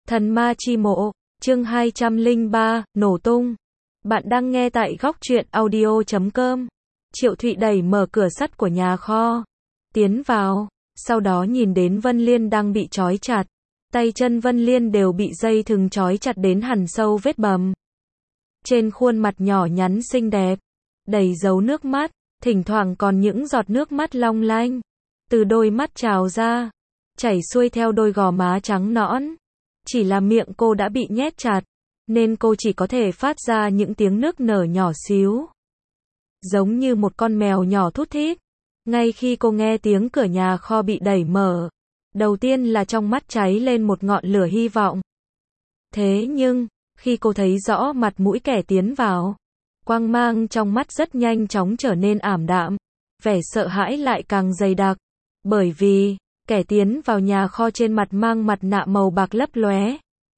Thần ma chi mộ, chương 203, nổ tung. Bạn đang nghe tại góc truyện audio.com. Triệu Thụy đẩy mở cửa sắt của nhà kho, tiến vào, sau đó nhìn đến Vân Liên đang bị trói chặt. Tay chân Vân Liên đều bị dây thừng trói chặt đến hằn sâu vết bầm. Trên khuôn mặt nhỏ nhắn xinh đẹp, đầy dấu nước mắt, thỉnh thoảng còn những giọt nước mắt long lanh từ đôi mắt trào ra, chảy xuôi theo đôi gò má trắng nõn. Chỉ là miệng cô đã bị nhét chặt, nên cô chỉ có thể phát ra những tiếng nức nở nhỏ xíu, giống như một con mèo nhỏ thút thít. Ngay khi cô nghe tiếng cửa nhà kho bị đẩy mở, đầu tiên là trong mắt cháy lên một ngọn lửa hy vọng. Thế nhưng, khi cô thấy rõ mặt mũi kẻ tiến vào, quang mang trong mắt rất nhanh chóng trở nên ảm đạm, vẻ sợ hãi lại càng dày đặc, bởi vì kẻ tiến vào nhà kho trên mặt mang mặt nạ màu bạc lấp lóe,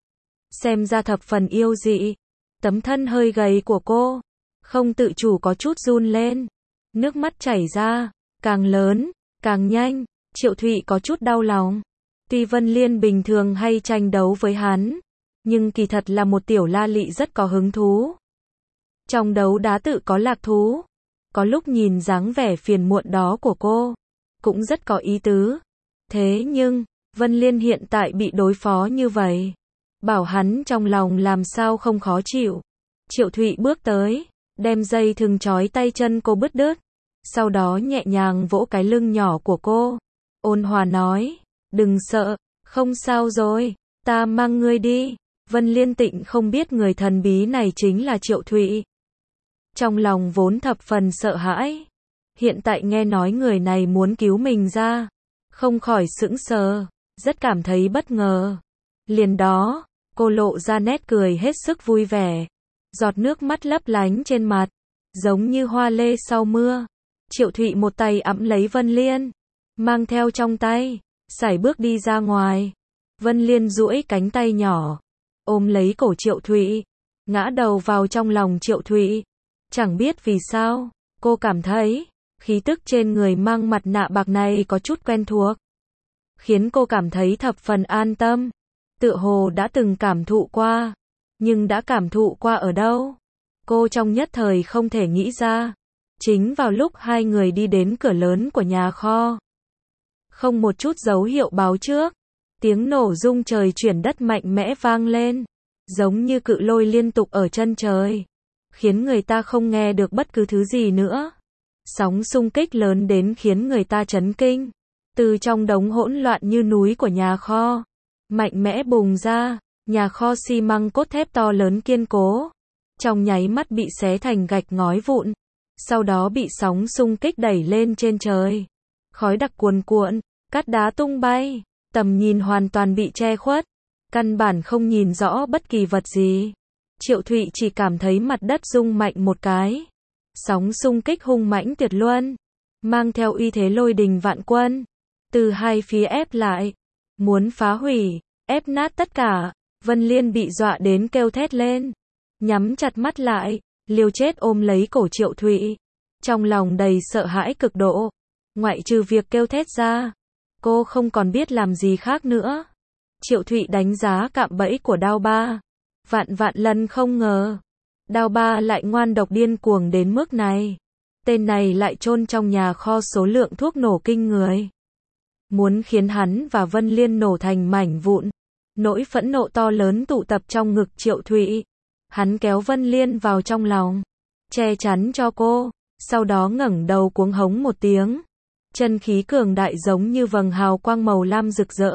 xem ra thập phần yêu dị. Tấm thân hơi gầy của cô không tự chủ có chút run lên, nước mắt chảy ra, càng lớn, càng nhanh. Triệu Thụy có chút đau lòng. Tuy Vân Liên bình thường hay tranh đấu với hắn, nhưng kỳ thật là một tiểu la lị rất có hứng thú. Trong đấu đá tự có lạc thú. Có lúc nhìn dáng vẻ phiền muộn đó của cô, cũng rất có ý tứ. Thế nhưng, Vân Liên hiện tại bị đối phó như vậy, bảo hắn trong lòng làm sao không khó chịu. Triệu Thụy bước tới, đem dây thừng trói tay chân cô bứt đứt, sau đó nhẹ nhàng vỗ cái lưng nhỏ của cô, ôn hòa nói, đừng sợ, không sao rồi, ta mang ngươi đi. Vân Liên Tịnh không biết người thần bí này chính là Triệu Thụy. Trong lòng vốn thập phần sợ hãi, hiện tại nghe nói người này muốn cứu mình ra, không khỏi sững sờ, rất cảm thấy bất ngờ. Liền đó, cô lộ ra nét cười hết sức vui vẻ, giọt nước mắt lấp lánh trên mặt, giống như hoa lê sau mưa. Triệu Thụy một tay ẵm lấy Vân Liên, mang theo trong tay, sải bước đi ra ngoài. Vân Liên duỗi cánh tay nhỏ, ôm lấy cổ Triệu Thụy, ngã đầu vào trong lòng Triệu Thụy. Chẳng biết vì sao, cô cảm thấy khí tức trên người mang mặt nạ bạc này có chút quen thuộc, khiến cô cảm thấy thập phần an tâm. Tựa hồ đã từng cảm thụ qua, nhưng đã cảm thụ qua ở đâu? Cô trong nhất thời không thể nghĩ ra. Chính vào lúc hai người đi đến cửa lớn của nhà kho, không một chút dấu hiệu báo trước, tiếng nổ rung trời chuyển đất mạnh mẽ vang lên, giống như cự lôi liên tục ở chân trời, khiến người ta không nghe được bất cứ thứ gì nữa. Sóng xung kích lớn đến khiến người ta chấn kinh. Từ trong đống hỗn loạn như núi của nhà kho, mạnh mẽ bùng ra, nhà kho xi măng cốt thép to lớn kiên cố, trong nháy mắt bị xé thành gạch ngói vụn, sau đó bị sóng xung kích đẩy lên trên trời. Khói đặc cuồn cuộn, cát đá tung bay, tầm nhìn hoàn toàn bị che khuất, căn bản không nhìn rõ bất kỳ vật gì. Triệu Thụy chỉ cảm thấy mặt đất rung mạnh một cái. Sóng xung kích hung mãnh tuyệt luân, mang theo uy thế lôi đình vạn quân, từ hai phía ép lại, muốn phá hủy, ép nát tất cả. Vân Liên bị dọa đến kêu thét lên, nhắm chặt mắt lại, liều chết ôm lấy cổ Triệu Thụy, trong lòng đầy sợ hãi cực độ. Ngoại trừ việc kêu thét ra, cô không còn biết làm gì khác nữa. Triệu Thụy đánh giá cạm bẫy của Đao Ba, vạn vạn lần không ngờ Đao Ba lại ngoan độc điên cuồng đến mức này. Tên này lại chôn trong nhà kho số lượng thuốc nổ kinh người, muốn khiến hắn và Vân Liên nổ thành mảnh vụn. Nỗi phẫn nộ to lớn tụ tập trong ngực Triệu Thụy. Hắn kéo Vân Liên vào trong lòng, che chắn cho cô, sau đó ngẩng đầu cuống hống một tiếng. Chân khí cường đại giống như vầng hào quang màu lam rực rỡ,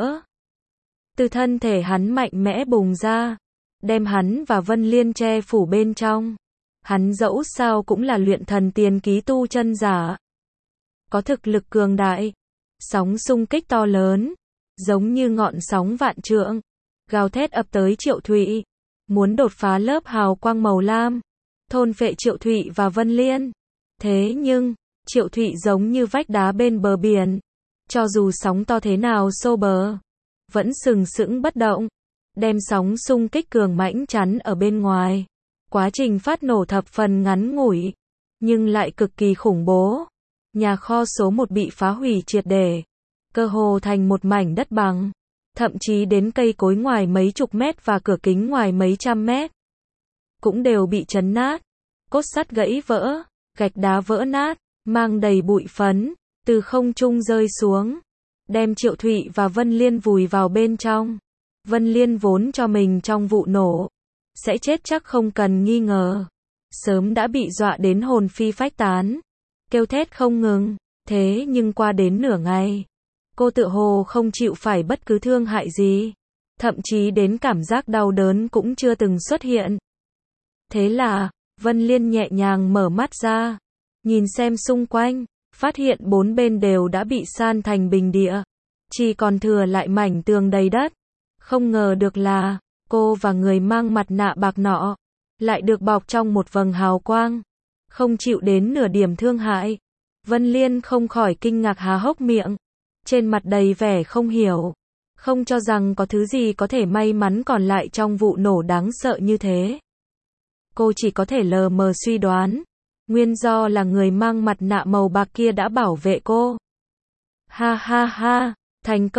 từ thân thể hắn mạnh mẽ bùng ra, đem hắn và Vân Liên che phủ bên trong. Hắn dẫu sao cũng là luyện thần tiền ký tu chân giả, có thực lực cường đại. Sóng xung kích to lớn, giống như ngọn sóng vạn trượng, gào thét ập tới Triệu Thụy, muốn đột phá lớp hào quang màu lam, thôn phệ Triệu Thụy và Vân Liên. Thế nhưng, Triệu Thụy giống như vách đá bên bờ biển, cho dù sóng to thế nào xô bờ, vẫn sừng sững bất động, đem sóng xung kích cường mãnh chắn ở bên ngoài. Quá trình phát nổ thập phần ngắn ngủi, nhưng lại cực kỳ khủng bố. Nhà kho số 1 bị phá hủy triệt để, cơ hồ thành một mảnh đất bằng. thậm chí đến cây cối ngoài mấy chục mét và cửa kính ngoài mấy trăm mét, cũng đều bị chấn nát, cốt sắt gãy vỡ, gạch đá vỡ nát, mang đầy bụi phấn, từ không trung rơi xuống, đem Triệu Thụy và Vân Liên vùi vào bên trong. Vân Liên vốn cho mình trong vụ nổ sẽ chết chắc không cần nghi ngờ, sớm đã bị dọa đến hồn phi phách tán, kêu thét không ngừng, thế nhưng qua đến nửa ngày, cô tựa hồ không chịu phải bất cứ thương hại gì, thậm chí đến cảm giác đau đớn cũng chưa từng xuất hiện. Thế là, Vân Liên nhẹ nhàng mở mắt ra, nhìn xem xung quanh, phát hiện bốn bên đều đã bị san thành bình địa, chỉ còn thừa lại mảnh tường đầy đất. Không ngờ được là, cô và người mang mặt nạ bạc nọ, lại được bọc trong một vầng hào quang, không chịu đến nửa điểm thương hại. Vân Liên không khỏi kinh ngạc há hốc miệng, trên mặt đầy vẻ không hiểu, không cho rằng có thứ gì có thể may mắn còn lại trong vụ nổ đáng sợ như thế. Cô chỉ có thể lờ mờ suy đoán, nguyên do là người mang mặt nạ màu bạc kia đã bảo vệ cô. Ha ha ha, thành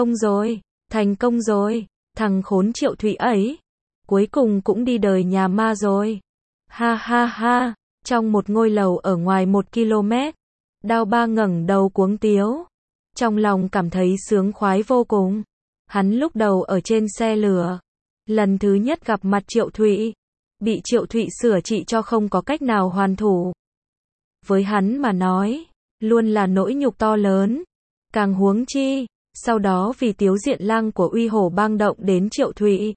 công rồi, thằng khốn Triệu Thụy ấy, cuối cùng cũng đi đời nhà ma rồi. Ha ha ha, trong một ngôi lầu ở ngoài 1 km, Đao Ba ngẩng đầu cuống tiếu, trong lòng cảm thấy sướng khoái vô cùng. Hắn lúc đầu ở trên xe lửa, lần thứ nhất gặp mặt Triệu Thụy, bị Triệu Thụy sửa trị cho không có cách nào hoàn thủ. Với hắn mà nói, luôn là nỗi nhục to lớn, càng huống chi, sau đó vì Tiếu Diện Lang của Uy Hổ bang động đến Triệu Thụy,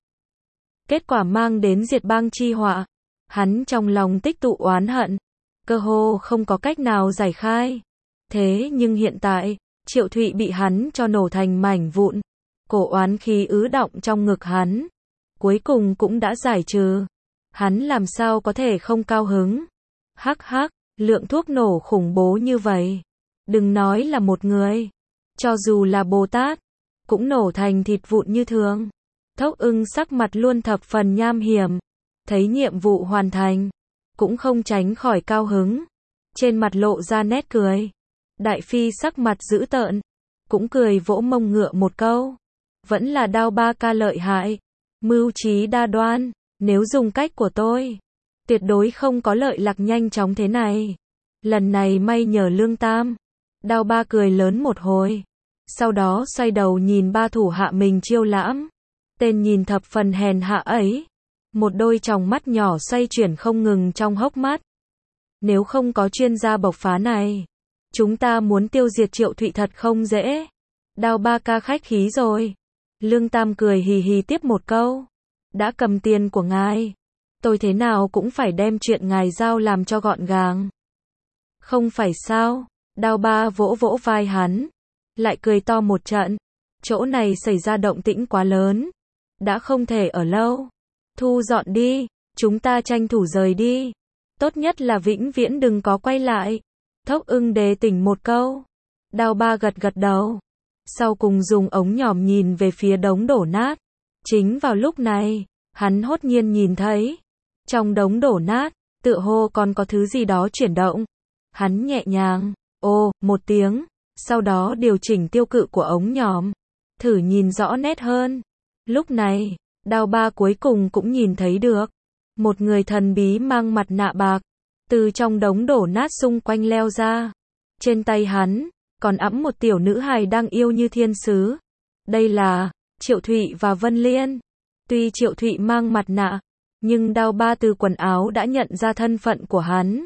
kết quả mang đến diệt bang chi họa, hắn trong lòng tích tụ oán hận, cơ hồ không có cách nào giải khai. Thế nhưng hiện tại, Triệu Thụy bị hắn cho nổ thành mảnh vụn, cổ oán khí ứ đọng trong ngực hắn, cuối cùng cũng đã giải trừ. Hắn làm sao có thể không cao hứng? Hắc hắc, lượng thuốc nổ khủng bố như vậy, đừng nói là một người, cho dù là Bồ Tát, cũng nổ thành thịt vụn như thường. Thốc Ưng sắc mặt luôn thập phần nham hiểm, thấy nhiệm vụ hoàn thành, cũng không tránh khỏi cao hứng, trên mặt lộ ra nét cười. Đại Phi sắc mặt dữ tợn, cũng cười vỗ mông ngựa một câu, vẫn là Đao Ba ca lợi hại, mưu trí đa đoan, nếu dùng cách của tôi, tuyệt đối không có lợi lạc nhanh chóng thế này. Lần này may nhờ Lương Tam. Đao Ba cười lớn một hồi, sau đó xoay đầu nhìn ba thủ hạ mình chiêu lãm, tên nhìn thập phần hèn hạ ấy, một đôi tròng mắt nhỏ xoay chuyển không ngừng trong hốc mắt. Nếu không có chuyên gia bộc phá này, chúng ta muốn tiêu diệt Triệu Thụy thật không dễ. Đao Ba ca khách khí rồi. Lương Tam cười hì hì tiếp một câu, đã cầm tiền của ngài, tôi thế nào cũng phải đem chuyện ngài giao làm cho gọn gàng. Không phải sao? Đao Ba vỗ vỗ vai hắn, lại cười to một trận. Chỗ này xảy ra động tĩnh quá lớn, đã không thể ở lâu. Thu dọn đi, chúng ta tranh thủ rời đi. Tốt nhất là vĩnh viễn đừng có quay lại. Thốc Ưng đề tỉnh một câu. Đao Ba gật gật đầu, sau cùng dùng ống nhòm nhìn về phía đống đổ nát. Chính vào lúc này, hắn hốt nhiên nhìn thấy, trong đống đổ nát, tựa hồ còn có thứ gì đó chuyển động. Hắn nhẹ nhàng, một tiếng, sau đó điều chỉnh tiêu cự của ống nhòm, thử nhìn rõ nét hơn. Lúc này, Đao Ba cuối cùng cũng nhìn thấy được, một người thần bí mang mặt nạ bạc, từ trong đống đổ nát xung quanh leo ra. Trên tay hắn, còn ẵm một tiểu nữ hài đang yêu như thiên sứ. Đây là Triệu Thụy và Vân Liên. Tuy Triệu Thụy mang mặt nạ, nhưng Đao Ba từ quần áo đã nhận ra thân phận của hắn.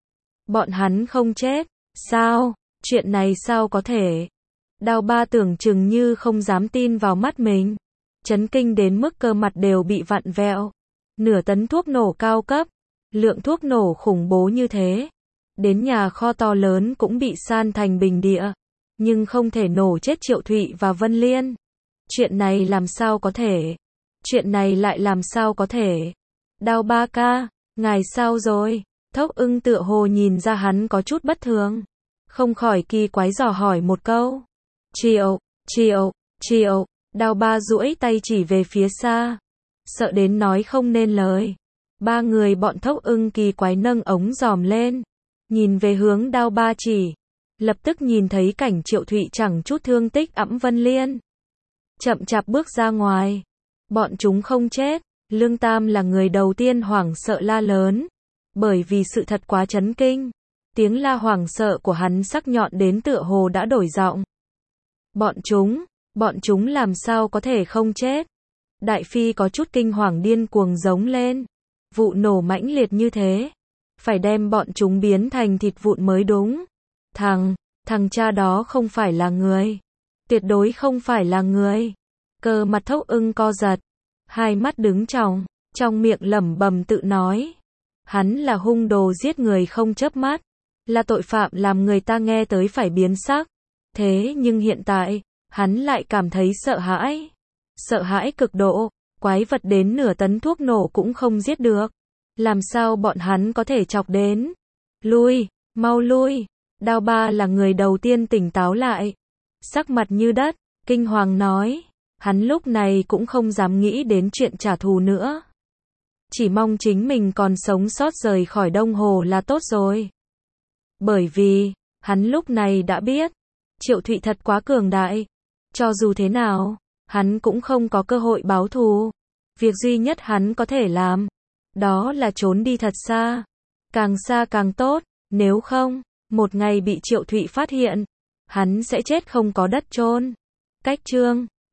Bọn hắn không chết. Sao? Chuyện này sao có thể? Đao Ba tưởng chừng như không dám tin vào mắt mình, chấn kinh đến mức cơ mặt đều bị vặn vẹo. Nửa tấn thuốc nổ cao cấp, lượng thuốc nổ khủng bố như thế, đến nhà kho to lớn cũng bị san thành bình địa, nhưng không thể nổ chết Triệu Thụy và Vân Liên. Chuyện này làm sao có thể? Chuyện này lại làm sao có thể? Đao Ba ca, ngài sao rồi? Thốc Ưng tựa hồ nhìn ra hắn có chút bất thường, không khỏi kỳ quái dò hỏi một câu. Triệu. Đao Ba duỗi tay chỉ về phía xa, sợ đến nói không nên lời. Ba người bọn Thốc Ưng kỳ quái nâng ống dòm lên, nhìn về hướng Đao Ba chỉ, lập tức nhìn thấy cảnh Triệu Thụy chẳng chút thương tích ẵm Vân Liên. chậm chạp bước ra ngoài. Bọn chúng không chết. Lương Tam là người đầu tiên hoảng sợ la lớn. Bởi vì sự thật quá chấn kinh. Tiếng la hoảng sợ của hắn sắc nhọn đến tựa hồ đã đổi giọng. Bọn chúng làm sao có thể không chết? Đại Phi có chút kinh hoàng điên cuồng giống lên. Vụ nổ mãnh liệt như thế. Phải đem bọn chúng biến thành thịt vụn mới đúng. Thằng cha đó không phải là người. Tuyệt đối không phải là người. Cơ mặt Thốc Ưng co giật. Hai mắt đứng tròng, trong miệng lẩm bẩm tự nói. Hắn là hung đồ giết người không chớp mắt. Là tội phạm làm người ta nghe tới phải biến sắc. Thế nhưng hiện tại, hắn lại cảm thấy sợ hãi. Sợ hãi cực độ, quái vật đến nửa tấn thuốc nổ cũng không giết được. Làm sao bọn hắn có thể chọc đến? Lui, mau lui. Đao Ba là người đầu tiên tỉnh táo lại. Sắc mặt như đất, kinh hoàng nói. Hắn lúc này cũng không dám nghĩ đến chuyện trả thù nữa. Chỉ mong chính mình còn sống sót rời khỏi Đông Hồ là tốt rồi. Bởi vì, hắn lúc này đã biết, Triệu Thụy thật quá cường đại. Cho dù thế nào, hắn cũng không có cơ hội báo thù. Việc duy nhất hắn có thể làm, đó là trốn đi thật xa. Càng xa càng tốt, nếu không, một ngày bị Triệu Thụy phát hiện, hắn sẽ chết không có đất chôn. Cách chương